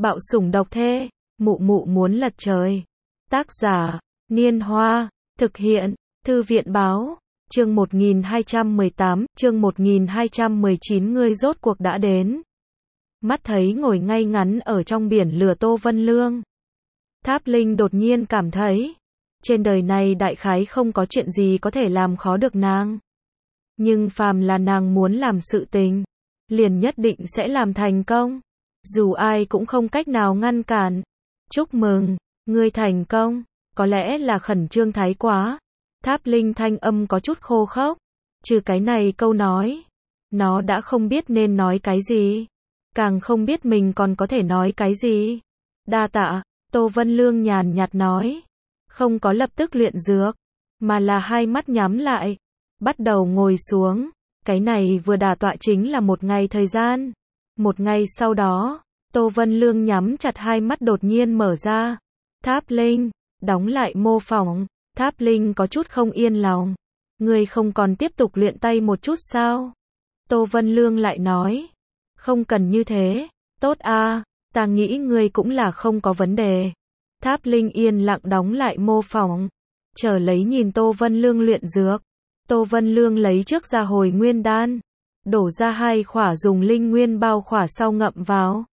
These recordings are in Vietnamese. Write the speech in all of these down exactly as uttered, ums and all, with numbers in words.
Bạo sủng độc thê, mụ mụ muốn lật trời. Tác giả, Niên Hoa, thực hiện, Thư viện Báo, chương một nghìn hai trăm mười tám, chương một nghìn hai trăm mười chín ngươi rốt cuộc đã đến. Mắt thấy ngồi ngay ngắn ở trong biển lửa Tô Vân Lương. Tháp Linh đột nhiên cảm thấy, trên đời này đại khái không có chuyện gì có thể làm khó được nàng. Nhưng phàm là nàng muốn làm sự tình, liền nhất định sẽ làm thành công. Dù ai cũng không cách nào ngăn cản. Chúc mừng, ngươi thành công. Có lẽ là khẩn trương thái quá. Tháp Linh thanh âm có chút khô khốc. Trừ cái này câu nói, nó đã không biết nên nói cái gì. Càng không biết mình còn có thể nói cái gì. Đa tạ, Tô Vân Lương nhàn nhạt nói. Không có lập tức luyện dược, mà là hai mắt nhắm lại. Bắt đầu ngồi xuống. Cái này vừa đả tọa chính là một ngày thời gian. Một ngày sau đó, Tô Vân Lương nhắm chặt hai mắt đột nhiên mở ra. Tháp Linh, đóng lại mô phỏng. Tháp Linh có chút không yên lòng. Ngươi không còn tiếp tục luyện tay một chút sao? Tô Vân Lương lại nói. Không cần như thế. Tốt a, ta nghĩ ngươi cũng là không có vấn đề. Tháp Linh yên lặng đóng lại mô phỏng. Chờ lấy nhìn Tô Vân Lương luyện dược. Tô Vân Lương lấy trước ra hồi nguyên đan. Đổ ra hai khỏa dùng linh nguyên bao khỏa sau ngậm vào.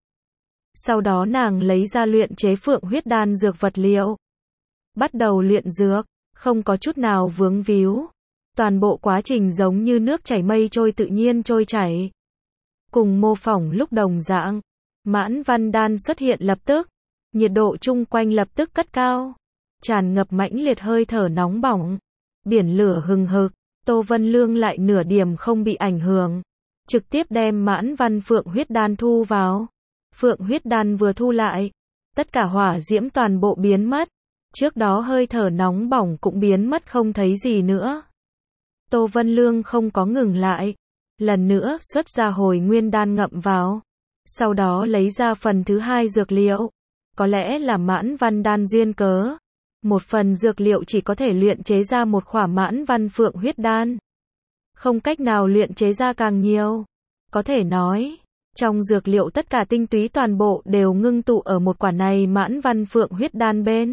Sau đó nàng lấy ra luyện chế phượng huyết đan dược vật liệu. Bắt đầu luyện dược, không có chút nào vướng víu. Toàn bộ quá trình giống như nước chảy mây trôi tự nhiên trôi chảy. Cùng mô phỏng lúc đồng dạng, mãn văn đan xuất hiện lập tức. Nhiệt độ chung quanh lập tức cất cao. Tràn ngập mãnh liệt hơi thở nóng bỏng. Biển lửa hừng hực. Tô Vân Lương lại nửa điểm không bị ảnh hưởng. Trực tiếp đem mãn văn phượng huyết đan thu vào. Phượng huyết đan vừa thu lại. Tất cả hỏa diễm toàn bộ biến mất. Trước đó hơi thở nóng bỏng cũng biến mất không thấy gì nữa. Tô Vân Lương không có ngừng lại. Lần nữa xuất ra hồi nguyên đan ngậm vào. Sau đó lấy ra phần thứ hai dược liệu. Có lẽ là mãn văn đan duyên cớ. Một phần dược liệu chỉ có thể luyện chế ra một khỏa mãn văn phượng huyết đan. Không cách nào luyện chế ra càng nhiều. Có thể nói, trong dược liệu tất cả tinh túy toàn bộ đều ngưng tụ ở một quả này mãn văn phượng huyết đan bên.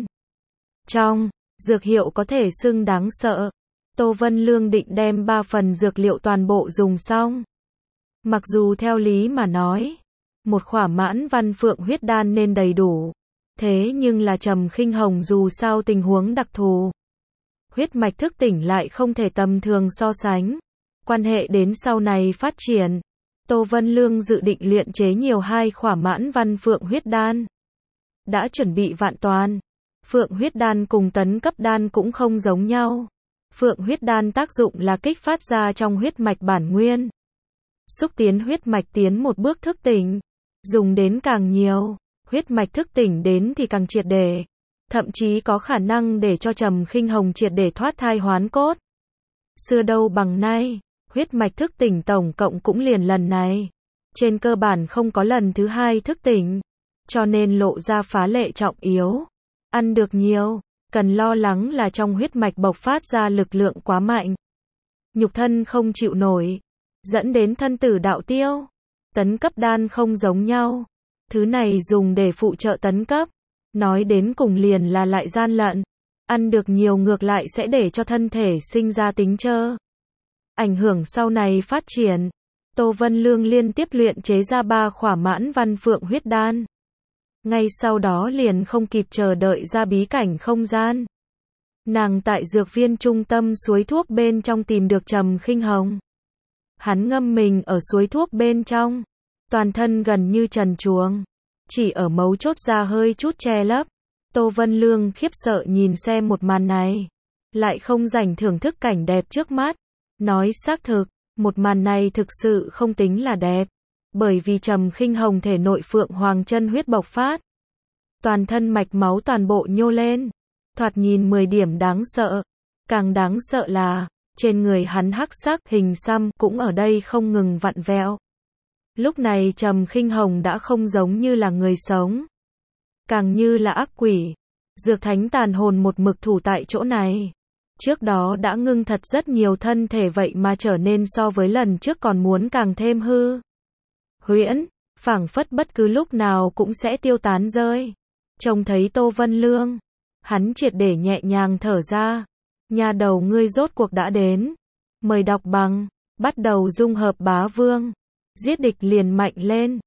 Trong, dược hiệu có thể xưng đáng sợ. Tô Vân Lương định đem ba phần dược liệu toàn bộ dùng xong. Mặc dù theo lý mà nói, một khỏa mãn văn phượng huyết đan nên đầy đủ. Thế nhưng là Trầm Khinh Hồng dù sao tình huống đặc thù. Huyết mạch thức tỉnh lại không thể tầm thường so sánh. Quan hệ đến sau này phát triển. Tô Vân Lương dự định luyện chế nhiều hai khỏa mãn văn phượng huyết đan. Đã chuẩn bị vạn toàn. Phượng huyết đan cùng tấn cấp đan cũng không giống nhau. Phượng huyết đan tác dụng là kích phát ra trong huyết mạch bản nguyên. Xúc tiến huyết mạch tiến một bước thức tỉnh. Dùng đến càng nhiều. Huyết mạch thức tỉnh đến thì càng triệt để. Thậm chí có khả năng để cho Trầm Khinh Hồng triệt để thoát thai hoán cốt. Xưa đâu bằng nay, huyết mạch thức tỉnh tổng cộng cũng liền lần này. Trên cơ bản không có lần thứ hai thức tỉnh. Cho nên lộ ra phá lệ trọng yếu. Ăn được nhiều, cần lo lắng là trong huyết mạch bộc phát ra lực lượng quá mạnh. Nhục thân không chịu nổi. Dẫn đến thân tử đạo tiêu. Tấn cấp đan không giống nhau. Thứ này dùng để phụ trợ tấn cấp. Nói đến cùng liền là lại gian lận. Ăn được nhiều ngược lại sẽ để cho thân thể sinh ra tính trơ. Ảnh hưởng sau này phát triển. Tô Vân Lương liên tiếp luyện chế ra ba khỏa mãn văn phượng huyết đan. Ngay sau đó liền không kịp chờ đợi ra bí cảnh không gian. Nàng tại dược viên trung tâm suối thuốc bên trong tìm được Trầm Khinh Hồng. Hắn ngâm mình ở suối thuốc bên trong. Toàn thân gần như trần truồng. Chỉ ở mấu chốt ra hơi chút che lấp. Tô Vân Lương khiếp sợ nhìn xem một màn này. Lại không rảnh thưởng thức cảnh đẹp trước mắt. Nói xác thực, một màn này thực sự không tính là đẹp. Bởi vì Trầm Khinh Hồng thể nội phượng hoàng chân huyết bộc phát. Toàn thân mạch máu toàn bộ nhô lên. Thoạt nhìn mười điểm đáng sợ. Càng đáng sợ là, trên người hắn hắc sắc hình xăm cũng ở đây không ngừng vặn vẹo. Lúc này Trầm Khinh Hồng đã không giống như là người sống. Càng như là ác quỷ. Dược thánh tàn hồn một mực thủ tại chỗ này. Trước đó đã ngưng thật rất nhiều thân thể vậy mà trở nên so với lần trước còn muốn càng thêm hư. Huyễn, phảng phất bất cứ lúc nào cũng sẽ tiêu tán rơi. Trông thấy Tô Vân Lương, hắn triệt để nhẹ nhàng thở ra. Nhà đầu ngươi rốt cuộc đã đến. Mời đọc bằng, bắt đầu dung hợp bá vương. Giết địch liền mạnh lên.